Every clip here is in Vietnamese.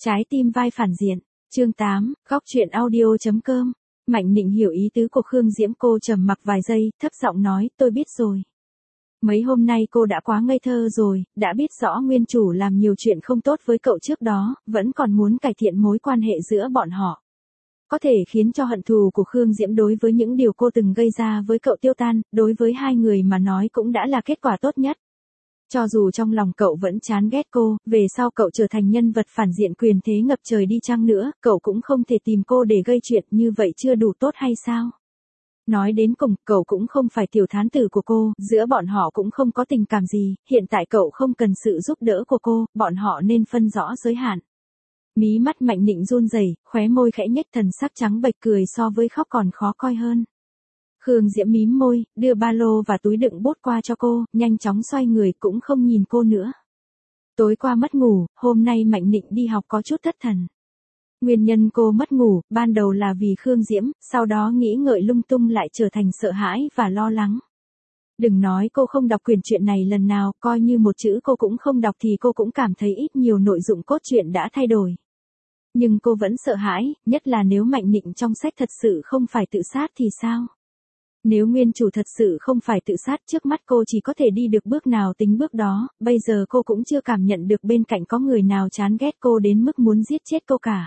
Trái tim vai phản diện, chương 8, góc truyện audio.com. Mạnh Nịnh hiểu ý tứ của Khương Diễm, cô trầm mặc vài giây, thấp giọng nói, tôi biết rồi. Mấy hôm nay cô đã quá ngây thơ rồi, đã biết rõ nguyên chủ làm nhiều chuyện không tốt với cậu trước đó, vẫn còn muốn cải thiện mối quan hệ giữa bọn họ. Có thể khiến cho hận thù của Khương Diễm đối với những điều cô từng gây ra với cậu tiêu tan, đối với hai người mà nói cũng đã là kết quả tốt nhất. Cho dù trong lòng cậu vẫn chán ghét cô, về sau cậu trở thành nhân vật phản diện quyền thế ngập trời đi chăng nữa, cậu cũng không thể tìm cô để gây chuyện, như vậy chưa đủ tốt hay sao? Nói đến cùng, cậu cũng không phải tiểu thán tử của cô, giữa bọn họ cũng không có tình cảm gì, hiện tại cậu không cần sự giúp đỡ của cô, bọn họ nên phân rõ giới hạn. Mí mắt Mạnh Nịnh run rẩy, khóe môi khẽ nhếch, thần sắc trắng bệch, cười so với khóc còn khó coi hơn. Khương Diễm mím môi, đưa ba lô và túi đựng bút qua cho cô, nhanh chóng xoay người cũng không nhìn cô nữa. Tối qua mất ngủ, hôm nay Mạnh Nịnh đi học có chút thất thần. Nguyên nhân cô mất ngủ, ban đầu là vì Khương Diễm, sau đó nghĩ ngợi lung tung lại trở thành sợ hãi và lo lắng. Đừng nói cô không đọc quyển truyện này lần nào, coi như một chữ cô cũng không đọc thì cô cũng cảm thấy ít nhiều nội dung cốt truyện đã thay đổi. Nhưng cô vẫn sợ hãi, nhất là nếu Mạnh Nịnh trong sách thật sự không phải tự sát thì sao? Nếu nguyên chủ thật sự không phải tự sát, trước mắt cô chỉ có thể đi được bước nào tính bước đó, bây giờ cô cũng chưa cảm nhận được bên cạnh có người nào chán ghét cô đến mức muốn giết chết cô cả.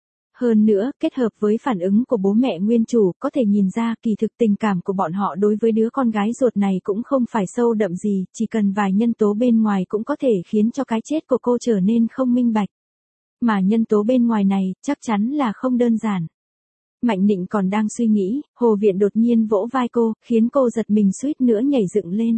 Hơn nữa, kết hợp với phản ứng của bố mẹ nguyên chủ, có thể nhìn ra kỳ thực tình cảm của bọn họ đối với đứa con gái ruột này cũng không phải sâu đậm gì, chỉ cần vài nhân tố bên ngoài cũng có thể khiến cho cái chết của cô trở nên không minh bạch. Mà nhân tố bên ngoài này, chắc chắn là không đơn giản. Mạnh Nịnh còn đang suy nghĩ, Hồ Viện đột nhiên vỗ vai cô, khiến cô giật mình suýt nữa nhảy dựng lên.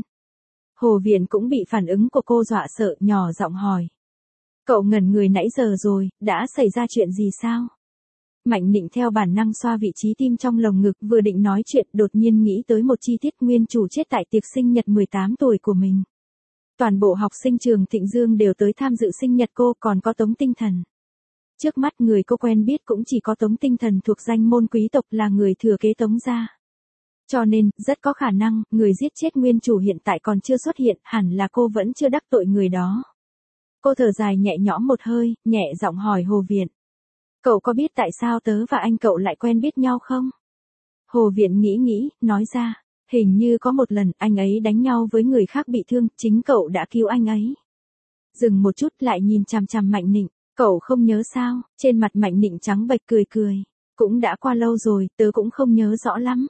Hồ Viện cũng bị phản ứng của cô dọa sợ, nhỏ giọng hỏi. Cậu ngẩn người nãy giờ rồi, đã xảy ra chuyện gì sao? Mạnh Nịnh theo bản năng xoa vị trí tim trong lồng ngực, vừa định nói chuyện, đột nhiên nghĩ tới một chi tiết, nguyên chủ chết tại tiệc sinh nhật 18 tuổi của mình. Toàn bộ học sinh trường Thịnh Dương đều tới tham dự sinh nhật cô, còn có Tống Tinh Thần. Trước mắt người cô quen biết cũng chỉ có Tống Tinh Thần thuộc danh môn quý tộc, là người thừa kế Tống gia. Cho nên, rất có khả năng, người giết chết nguyên chủ hiện tại còn chưa xuất hiện, hẳn là cô vẫn chưa đắc tội người đó. Cô thở dài nhẹ nhõm một hơi, nhẹ giọng hỏi Hồ Viện. Cậu có biết tại sao tớ và anh cậu lại quen biết nhau không? Hồ Viện nghĩ, nói ra. Hình như có một lần, anh ấy đánh nhau với người khác bị thương, chính cậu đã cứu anh ấy. Dừng một chút lại nhìn chằm chằm Mạnh Nịnh. Cậu không nhớ sao? Trên mặt Mạnh Nịnh trắng bệch, cười. Cũng đã qua lâu rồi, tớ cũng không nhớ rõ lắm.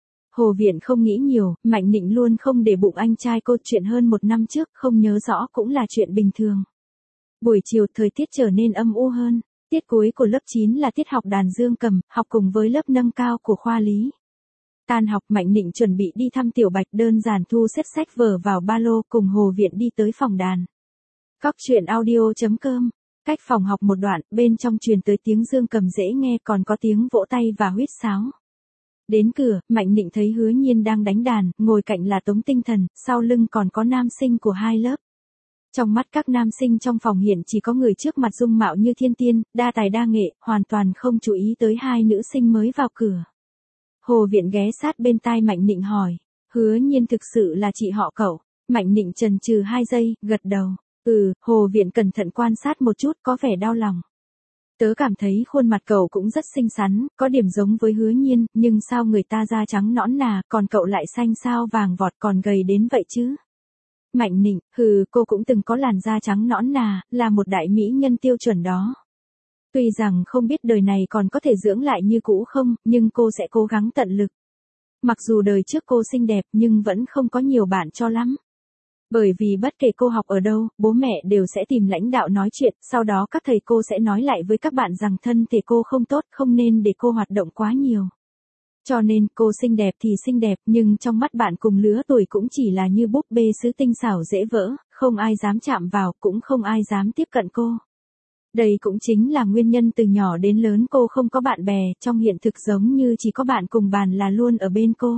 Hồ Viện không nghĩ nhiều, Mạnh Nịnh luôn không để bụng anh trai cô, chuyện hơn 1 năm trước, không nhớ rõ cũng là chuyện bình thường. Buổi chiều thời tiết trở nên âm u hơn. Tiết cuối của lớp 9 là tiết học đàn dương cầm, học cùng với lớp nâng cao của khoa lý. Tan học, Mạnh Nịnh chuẩn bị đi thăm Tiểu Bạch, đơn giản thu xếp sách vở vào ba lô, cùng Hồ Viện đi tới phòng đàn. Góc truyện audio.com. Cách phòng học một đoạn, bên trong truyền tới tiếng dương cầm dễ nghe, còn có tiếng vỗ tay và huýt sáo. Đến cửa, Mạnh Nịnh thấy Hứa Nhiên đang đánh đàn, ngồi cạnh là Tống Tinh Thần, sau lưng còn có nam sinh của hai lớp. Trong mắt các nam sinh trong phòng hiện chỉ có người trước mặt dung mạo như thiên tiên, đa tài đa nghệ, hoàn toàn không chú ý tới hai nữ sinh mới vào cửa. Hồ Viện ghé sát bên tai Mạnh Nịnh hỏi, Hứa Nhiên thực sự là chị họ cậu? Mạnh Nịnh chần chừ 2 giây, gật đầu. Hồ Viện cẩn thận quan sát một chút, có vẻ đau lòng. Tớ cảm thấy khuôn mặt cậu cũng rất xinh xắn, có điểm giống với Hứa Nhiên, nhưng sao người ta da trắng nõn nà, còn cậu lại xanh sao vàng vọt, còn gầy đến vậy chứ? Mạnh Nịnh, cô cũng từng có làn da trắng nõn nà, là một đại mỹ nhân tiêu chuẩn đó. Tuy rằng không biết đời này còn có thể dưỡng lại như cũ không, nhưng cô sẽ cố gắng tận lực. Mặc dù đời trước cô xinh đẹp nhưng vẫn không có nhiều bạn cho lắm. Bởi vì bất kể cô học ở đâu, bố mẹ đều sẽ tìm lãnh đạo nói chuyện, sau đó các thầy cô sẽ nói lại với các bạn rằng thân thể cô không tốt, không nên để cô hoạt động quá nhiều. Cho nên cô xinh đẹp thì xinh đẹp, nhưng trong mắt bạn cùng lứa tuổi cũng chỉ là như búp bê sứ tinh xảo dễ vỡ, không ai dám chạm vào, cũng không ai dám tiếp cận cô. Đây cũng chính là nguyên nhân từ nhỏ đến lớn cô không có bạn bè, trong hiện thực giống như chỉ có bạn cùng bàn là luôn ở bên cô.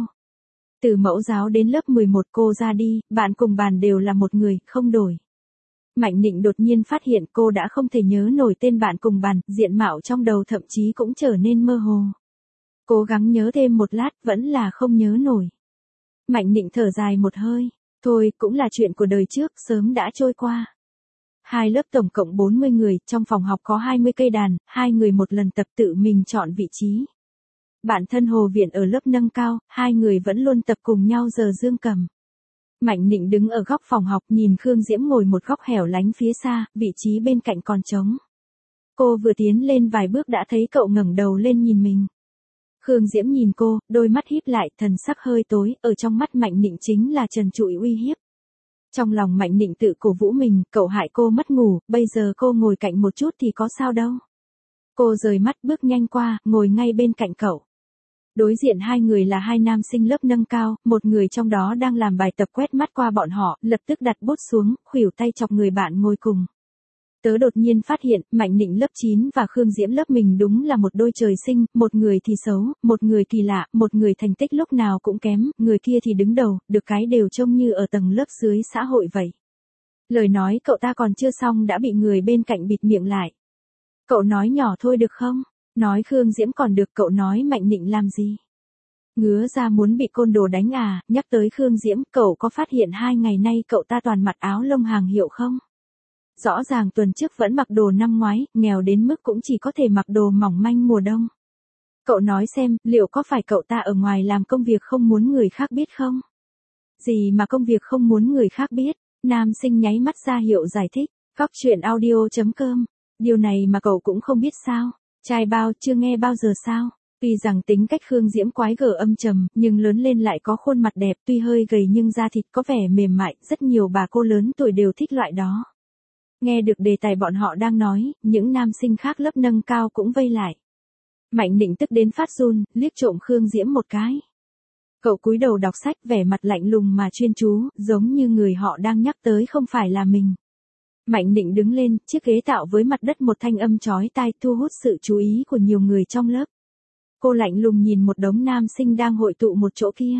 Từ mẫu giáo đến lớp 11 cô ra đi, bạn cùng bàn đều là một người, không đổi. Mạnh Nịnh đột nhiên phát hiện cô đã không thể nhớ nổi tên bạn cùng bàn, diện mạo trong đầu thậm chí cũng trở nên mơ hồ. Cố gắng nhớ thêm một lát, vẫn là không nhớ nổi. Mạnh Nịnh thở dài một hơi, thôi, cũng là chuyện của đời trước, sớm đã trôi qua. Hai lớp tổng cộng 40 người, trong phòng học có 20 cây đàn, hai người một lần tập tự mình chọn vị trí. Bản thân Hồ Viện ở lớp nâng cao, hai người vẫn luôn tập cùng nhau giờ dương cầm. Mạnh Nịnh đứng ở góc phòng học nhìn Khương Diễm ngồi một góc hẻo lánh phía xa, vị trí bên cạnh còn trống. Cô vừa tiến lên vài bước đã thấy cậu ngẩng đầu lên nhìn mình. Khương Diễm nhìn cô, đôi mắt híp lại, thần sắc hơi tối, ở trong mắt Mạnh Nịnh chính là trần trụi uy hiếp. Trong lòng Mạnh Nịnh tự cổ vũ mình, cậu hại cô mất ngủ, bây giờ cô ngồi cạnh một chút thì có sao đâu. Cô rời mắt bước nhanh qua, ngồi ngay bên cạnh cậu. Đối diện hai người là hai nam sinh lớp nâng cao, một người trong đó đang làm bài tập quét mắt qua bọn họ, lập tức đặt bút xuống, khuỷu tay chọc người bạn ngồi cùng. Tớ đột nhiên phát hiện, Mạnh Nịnh lớp 9 và Khương Diễm lớp mình đúng là một đôi trời sinh, một người thì xấu, một người thì lạ, một người thành tích lúc nào cũng kém, người kia thì đứng đầu, được cái đều trông như ở tầng lớp dưới xã hội vậy. Lời nói cậu ta còn chưa xong đã bị người bên cạnh bịt miệng lại. Cậu nói nhỏ thôi được không? Nói Khương Diễm còn được, cậu nói Mạnh Nịnh làm gì? Ngứa ra muốn bị côn đồ đánh à? Nhắc tới Khương Diễm, cậu có phát hiện 2 ngày nay cậu ta toàn mặc áo lông hàng hiệu không? Rõ ràng tuần trước vẫn mặc đồ năm ngoái, nghèo đến mức cũng chỉ có thể mặc đồ mỏng manh mùa đông. Cậu nói xem, liệu có phải cậu ta ở ngoài làm công việc không muốn người khác biết không? Gì mà công việc không muốn người khác biết? Nam sinh nháy mắt ra hiệu giải thích. Góc truyện audio.com. Điều này mà cậu cũng không biết sao? Trai bao, chưa nghe bao giờ sao? Tuy rằng tính cách Khương Diễm quái gở âm trầm, nhưng lớn lên lại có khuôn mặt đẹp, tuy hơi gầy nhưng da thịt có vẻ mềm mại, rất nhiều bà cô lớn tuổi đều thích loại đó. Nghe được đề tài bọn họ đang nói, những nam sinh khác lớp nâng cao cũng vây lại. Mạnh Nịnh tức đến phát run, liếc trộm Khương Diễm một cái. Cậu cúi đầu đọc sách, vẻ mặt lạnh lùng mà chuyên chú, giống như người họ đang nhắc tới không phải là mình. Mạnh Nịnh đứng lên, chiếc ghế tạo với mặt đất một thanh âm chói tai thu hút sự chú ý của nhiều người trong lớp. Cô lạnh lùng nhìn một đống nam sinh đang hội tụ một chỗ kia.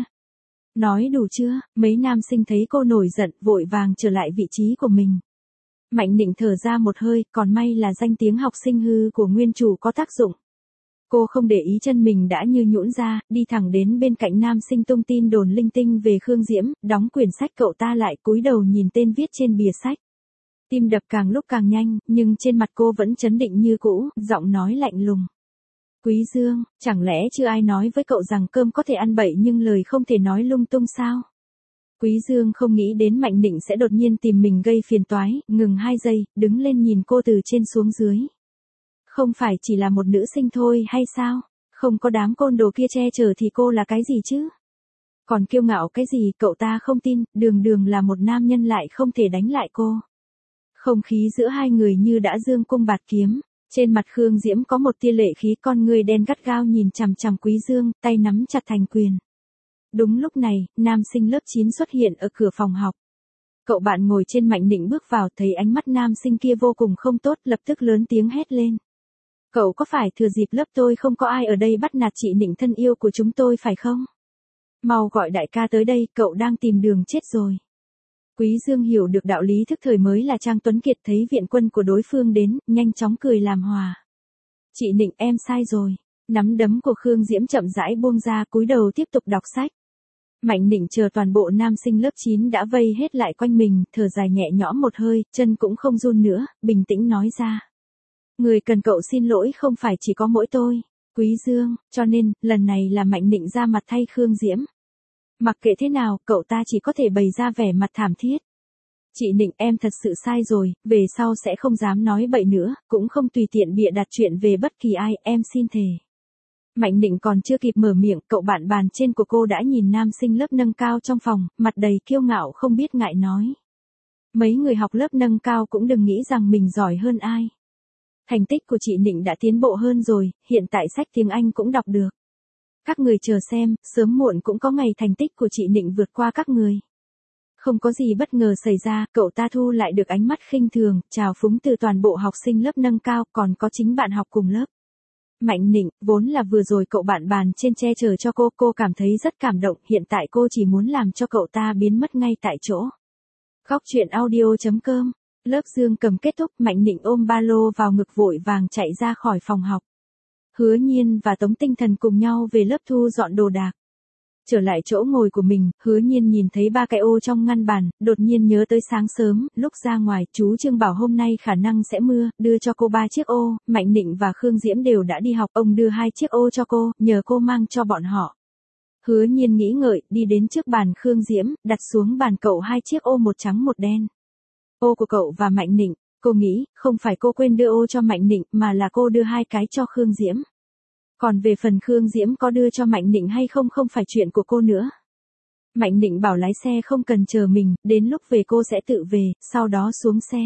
Nói đủ chưa? Mấy nam sinh thấy cô nổi giận, vội vàng trở lại vị trí của mình. Mạnh Nịnh thở ra một hơi, còn may là danh tiếng học sinh hư của nguyên chủ có tác dụng. Cô không để ý chân mình đã như nhũn ra, đi thẳng đến bên cạnh nam sinh tung tin đồn linh tinh về Khương Diễm, đóng quyển sách cậu ta lại cúi đầu nhìn tên viết trên bìa sách. Tim đập càng lúc càng nhanh, nhưng trên mặt cô vẫn trấn định như cũ, giọng nói lạnh lùng. Quý Dương, chẳng lẽ chưa ai nói với cậu rằng cơm có thể ăn bậy nhưng lời không thể nói lung tung sao? Quý Dương không nghĩ đến Mạnh Nịnh sẽ đột nhiên tìm mình gây phiền toái, ngừng 2 giây, đứng lên nhìn cô từ trên xuống dưới. Không phải chỉ là một nữ sinh thôi hay sao? Không có đám côn đồ kia che chở thì cô là cái gì chứ? Còn kiêu ngạo cái gì, cậu ta không tin, đường đường là một nam nhân lại không thể đánh lại cô. Không khí giữa hai người như đã dương cung bạt kiếm. Trên mặt Khương Diễm có một tia lệ khí, con người đen gắt gao nhìn chằm chằm Quý Dương, tay nắm chặt thành quyền. Đúng lúc này, nam sinh lớp 9 xuất hiện ở cửa phòng học. Cậu bạn ngồi trên Mạnh Nịnh bước vào, thấy ánh mắt nam sinh kia vô cùng không tốt, lập tức lớn tiếng hét lên. Cậu có phải thừa dịp lớp tôi không có ai ở đây bắt nạt chị Nịnh thân yêu của chúng tôi phải không? Mau gọi đại ca tới đây, cậu đang tìm đường chết rồi. Quý Dương hiểu được đạo lý thức thời mới là Trang Tuấn Kiệt, thấy viện quân của đối phương đến, nhanh chóng cười làm hòa. Chị Nịnh, em sai rồi. Nắm đấm của Khương Diễm chậm rãi buông ra, cúi đầu tiếp tục đọc sách. Mạnh Nịnh chờ toàn bộ nam sinh lớp 9 đã vây hết lại quanh mình, thở dài nhẹ nhõm một hơi, chân cũng không run nữa, bình tĩnh nói ra. Người cần cậu xin lỗi không phải chỉ có mỗi tôi, Quý Dương, cho nên, lần này là Mạnh Nịnh ra mặt thay Khương Diễm. Mặc kệ thế nào, cậu ta chỉ có thể bày ra vẻ mặt thảm thiết. Chị Nịnh, em thật sự sai rồi, về sau sẽ không dám nói bậy nữa, cũng không tùy tiện bịa đặt chuyện về bất kỳ ai, em xin thề. Mạnh Nịnh còn chưa kịp mở miệng, cậu bạn bàn trên của cô đã nhìn nam sinh lớp nâng cao trong phòng, mặt đầy kiêu ngạo không biết ngại nói. Mấy người học lớp nâng cao cũng đừng nghĩ rằng mình giỏi hơn ai. Thành tích của chị Nịnh đã tiến bộ hơn rồi, hiện tại sách tiếng Anh cũng đọc được. Các người chờ xem, sớm muộn cũng có ngày thành tích của chị Nịnh vượt qua các người. Không có gì bất ngờ xảy ra, cậu ta thu lại được ánh mắt khinh thường, trào phúng từ toàn bộ học sinh lớp nâng cao, còn có chính bạn học cùng lớp. Mạnh Nịnh, vốn là vừa rồi cậu bạn bàn trên che chở cho cô cảm thấy rất cảm động, hiện tại cô chỉ muốn làm cho cậu ta biến mất ngay tại chỗ. Góc truyện audio.com. Lớp dương cầm kết thúc, Mạnh Nịnh ôm ba lô vào ngực vội vàng chạy ra khỏi phòng học. Hứa Nhiên và Tống Tinh Thần cùng nhau về lớp thu dọn đồ đạc. Trở lại chỗ ngồi của mình, Hứa Nhiên nhìn thấy 3 cái ô trong ngăn bàn, đột nhiên nhớ tới sáng sớm, lúc ra ngoài, chú Trương bảo hôm nay khả năng sẽ mưa, đưa cho cô 3 chiếc ô, Mạnh Nịnh và Khương Diễm đều đã đi học, ông đưa 2 chiếc ô cho cô, nhờ cô mang cho bọn họ. Hứa Nhiên nghĩ ngợi, đi đến trước bàn Khương Diễm, đặt xuống bàn cậu 2 chiếc ô một trắng một đen. Ô của cậu và Mạnh Nịnh, cô nghĩ, không phải cô quên đưa ô cho Mạnh Nịnh, mà là cô đưa 2 cái cho Khương Diễm. Còn về phần Khương Diễm có đưa cho Mạnh Nịnh hay không không phải chuyện của cô nữa. Mạnh Nịnh bảo lái xe không cần chờ mình, đến lúc về cô sẽ tự về, sau đó xuống xe.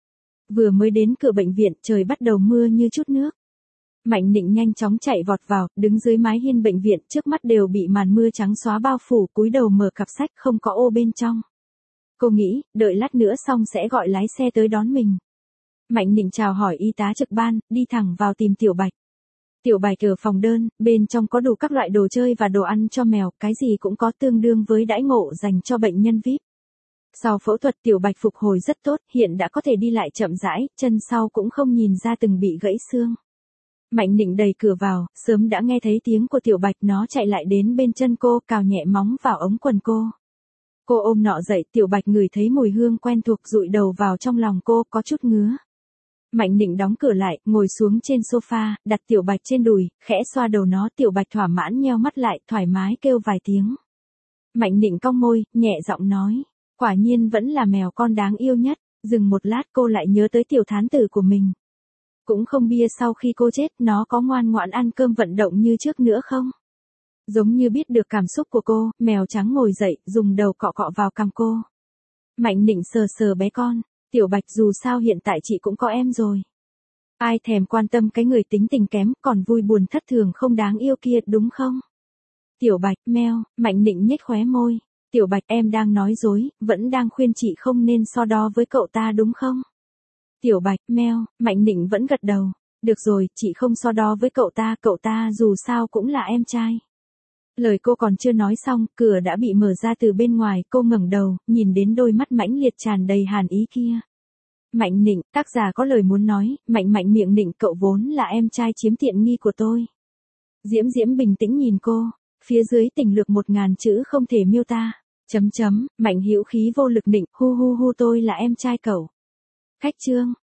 Vừa mới đến cửa bệnh viện, trời bắt đầu mưa như chút nước. Mạnh Nịnh nhanh chóng chạy vọt vào, đứng dưới mái hiên bệnh viện, trước mắt đều bị màn mưa trắng xóa bao phủ, cúi đầu mở cặp sách không có ô bên trong. Cô nghĩ, đợi lát nữa xong sẽ gọi lái xe tới đón mình. Mạnh Nịnh chào hỏi y tá trực ban, đi thẳng vào tìm Tiểu Bạch. Tiểu Bạch ở phòng đơn, bên trong có đủ các loại đồ chơi và đồ ăn cho mèo, cái gì cũng có, tương đương với đãi ngộ dành cho bệnh nhân VIP. Sau phẫu thuật Tiểu Bạch phục hồi rất tốt, hiện đã có thể đi lại chậm rãi, chân sau cũng không nhìn ra từng bị gãy xương. Mạnh Nịnh đẩy cửa vào, sớm đã nghe thấy tiếng của Tiểu Bạch, nó chạy lại đến bên chân cô, cào nhẹ móng vào ống quần cô. Cô ôm nọ dậy, Tiểu Bạch ngửi thấy mùi hương quen thuộc, dụi đầu vào trong lòng cô, có chút ngứa. Mạnh Nịnh đóng cửa lại, ngồi xuống trên sofa, đặt Tiểu Bạch trên đùi, khẽ xoa đầu nó, Tiểu Bạch thỏa mãn nheo mắt lại, thoải mái kêu vài tiếng. Mạnh Nịnh cong môi, nhẹ giọng nói, quả nhiên vẫn là mèo con đáng yêu nhất. Dừng một lát cô lại nhớ tới tiểu thán tử của mình. Cũng không biết sau khi cô chết nó có ngoan ngoãn ăn cơm vận động như trước nữa không? Giống như biết được cảm xúc của cô, mèo trắng ngồi dậy, dùng đầu cọ cọ vào cằm cô. Mạnh Nịnh sờ sờ bé con, Tiểu Bạch dù sao hiện tại chị cũng có em rồi. Ai thèm quan tâm cái người tính tình kém, còn vui buồn thất thường không đáng yêu kia, đúng không? Tiểu Bạch, meo, Mạnh Nịnh nhếch khóe môi. Tiểu Bạch, em đang nói dối, vẫn đang khuyên chị không nên so đo với cậu ta đúng không? Tiểu Bạch, meo, Mạnh Nịnh vẫn gật đầu. Được rồi, chị không so đo với cậu ta dù sao cũng là em trai. Lời cô còn chưa nói xong, cửa đã bị mở ra từ bên ngoài, cô ngẩng đầu, nhìn đến đôi mắt mãnh liệt tràn đầy hàn ý kia. Mạnh Nịnh, tác giả có lời muốn nói, Mạnh miệng Nịnh, cậu vốn là em trai chiếm tiện nghi của tôi. Diễm Diễm bình tĩnh nhìn cô, phía dưới tình lược 1000 chữ không thể miêu tả. Mạnh hữu khí vô lực Nịnh, hu tôi là em trai cậu. Khách trương.